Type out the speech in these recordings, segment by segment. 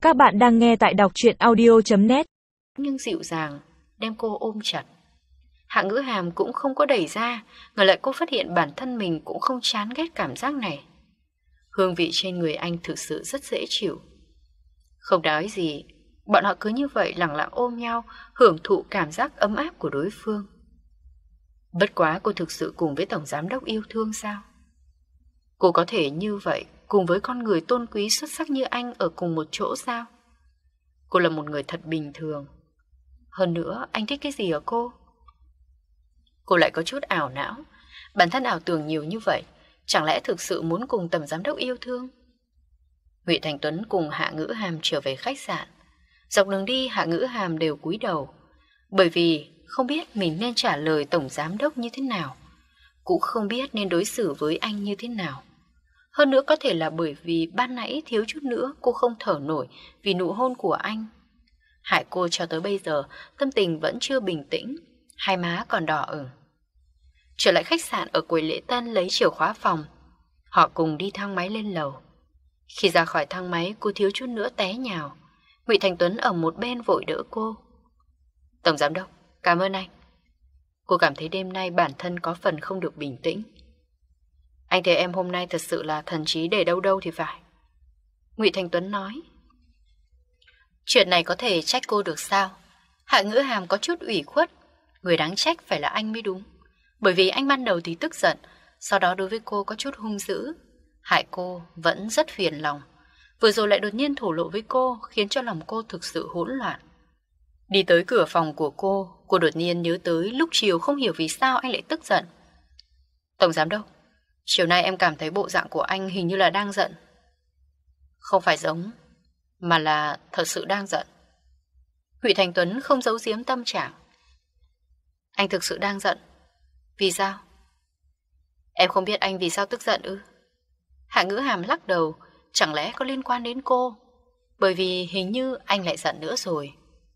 Các bạn đang nghe tại đọc truyện audio.net. Nhưng dịu dàng, đem cô ôm chặt. Hạ Ngữ Hàm cũng không có đẩy ra, ngờ lại cô phát hiện bản thân mình cũng không chán ghét cảm giác này. Hương vị trên người anh thực sự rất dễ chịu. Không nói gì, bọn họ cứ như vậy lặng lặng ôm nhau, hưởng thụ cảm giác ấm áp của đối phương. Bất quá cô thực sự cùng với Tổng Giám đốc yêu thương sao? Cô có thể như vậy cùng với con người tôn quý xuất sắc như anh ở cùng một chỗ sao? Cô là một người thật bình thường. Hơn nữa, anh thích cái gì ở cô? Cô lại có chút ảo não. Bản thân ảo tưởng nhiều như vậy, chẳng lẽ thực sự muốn cùng Tổng Giám đốc yêu thương? Ngụy Thành Tuấn cùng Hạ Ngữ Hàm trở về khách sạn. Dọc đường đi Hạ Ngữ Hàm đều cúi đầu, bởi vì không biết mình nên trả lời Tổng Giám đốc như thế nào, cũng không biết nên đối xử với anh như thế nào. Hơn nữa có thể là bởi vì ban nãy thiếu chút nữa cô không thở nổi vì nụ hôn của anh. Hại cô cho tới bây giờ tâm tình vẫn chưa bình tĩnh, hai má còn đỏ ửng. Trở lại khách sạn ở quầy lễ tân lấy chìa khóa phòng. Họ cùng đi thang máy lên lầu. Khi ra khỏi thang máy cô thiếu chút nữa té nhào. Ngụy Thành Tuấn ở một bên vội đỡ cô. Tổng Giám đốc, cảm ơn anh. Cô cảm thấy đêm nay bản thân có phần không được bình tĩnh. Anh thấy em hôm nay thật sự là thần trí để đâu đâu thì phải. Ngụy Thành Tuấn nói. Chuyện này có thể trách cô được sao? Hạ Ngữ Hàm có chút ủy khuất. Người đáng trách phải là anh mới đúng. Bởi vì anh ban đầu thì tức giận, sau đó đối với cô có chút hung dữ. Hại cô vẫn rất phiền lòng. Vừa rồi lại đột nhiên thổ lộ với cô, khiến cho lòng cô thực sự hỗn loạn. Đi tới cửa phòng của cô đột nhiên nhớ tới lúc chiều không hiểu vì sao anh lại tức giận. Tổng Giám đốc, chiều nay em cảm thấy bộ dạng của anh hình như là đang giận. Không phải giống, mà là thật sự đang giận. Ngụy Thành Tuấn không giấu giếm tâm trạng. Anh thực sự đang giận. Vì sao? Em không biết anh vì sao tức giận ư? Hạ Ngữ Hàm lắc đầu. Chẳng lẽ có liên quan đến cô? Bởi vì hình như anh lại giận nữa rồi.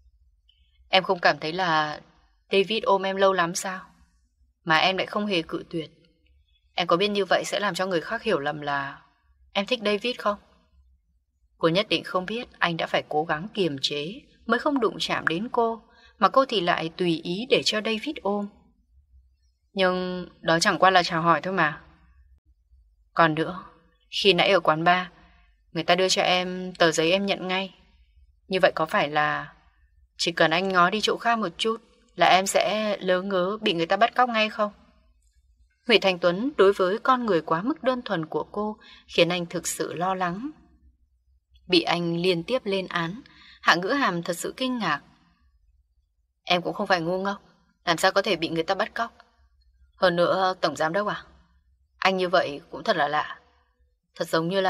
Em không cảm thấy là David ôm em lâu lắm sao? Mà em lại không hề cự tuyệt. Em có biết như vậy sẽ làm cho người khác hiểu lầm là em thích David không? Cô nhất định không biết anh đã phải cố gắng kiềm chế mới không đụng chạm đến cô, mà cô thì lại tùy ý để cho David ôm. Nhưng đó chẳng qua là chào hỏi thôi mà. Còn nữa, khi nãy ở quán bar, người ta đưa cho em tờ giấy em nhận ngay. Như vậy có phải là chỉ cần anh ngó đi chỗ khác một chút là em sẽ lớ ngớ bị người ta bắt cóc ngay không? Ngụy Thành Tuấn đối với con người quá mức đơn thuần của cô khiến anh thực sự lo lắng. Bị anh liên tiếp lên án, Hạ Ngữ Hàm thật sự kinh ngạc. Em cũng không phải ngu ngốc, làm sao có thể bị người ta bắt cóc? Hơn nữa, Tổng Giám đốc à? Anh như vậy cũng thật là lạ. Thật giống như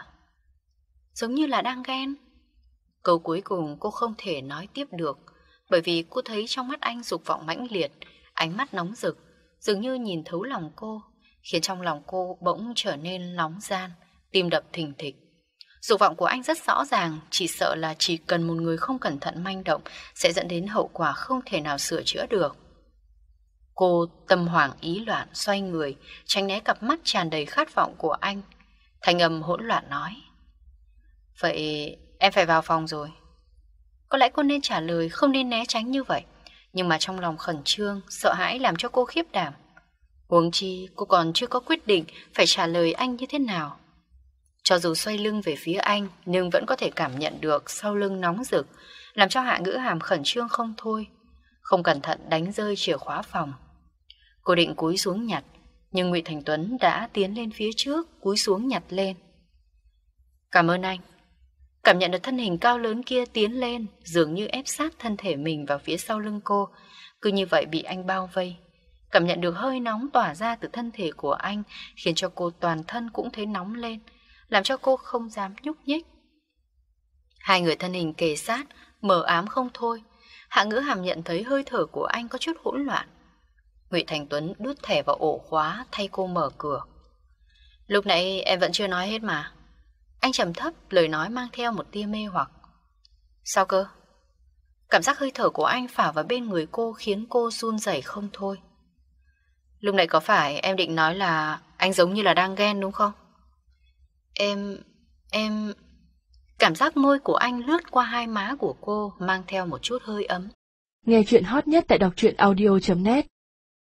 là đang ghen. Câu cuối cùng cô không thể nói tiếp được, bởi vì cô thấy trong mắt anh dục vọng mãnh liệt, ánh mắt nóng rực, dường như nhìn thấu lòng cô, khiến trong lòng cô bỗng trở nên nóng gian, tim đập thình thịch. Dục vọng của anh rất rõ ràng, chỉ sợ là chỉ cần một người không cẩn thận manh động sẽ dẫn đến hậu quả không thể nào sửa chữa được. Cô tâm hoảng ý loạn xoay người, tránh né cặp mắt tràn đầy khát vọng của anh. Thanh âm hỗn loạn nói. Vậy em phải vào phòng rồi. Có lẽ cô nên trả lời, không nên né tránh như vậy. Nhưng mà trong lòng khẩn trương, sợ hãi làm cho cô khiếp đảm. Huống chi cô còn chưa có quyết định phải trả lời anh như thế nào. Cho dù xoay lưng về phía anh, nhưng vẫn có thể cảm nhận được sau lưng nóng rực, làm cho Hạ Ngữ Hàm khẩn trương không thôi. Không cẩn thận đánh rơi chìa khóa phòng. Cô định cúi xuống nhặt, nhưng Ngụy Thành Tuấn đã tiến lên phía trước, cúi xuống nhặt lên. Cảm ơn anh. Cảm nhận được thân hình cao lớn kia tiến lên, dường như ép sát thân thể mình vào phía sau lưng cô, cứ như vậy bị anh bao vây. Cảm nhận được hơi nóng tỏa ra từ thân thể của anh, khiến cho cô toàn thân cũng thấy nóng lên, làm cho cô không dám nhúc nhích. Hai người thân hình kề sát, mờ ám không thôi. Hạ Ngữ Hàm nhận thấy hơi thở của anh có chút hỗn loạn. Ngụy Thành Tuấn đút thẻ vào ổ khóa thay cô mở cửa. Lúc nãy em vẫn chưa nói hết mà. Anh trầm thấp, lời nói mang theo một tia mê hoặc. Sao cơ? Cảm giác hơi thở của anh phả vào bên người cô khiến cô run rẩy không thôi. Lúc nãy có phải em định nói là anh giống như là đang ghen đúng không? Em... Cảm giác môi của anh lướt qua hai má của cô mang theo một chút hơi ấm. Nghe chuyện hot nhất tại đọc truyện audio.net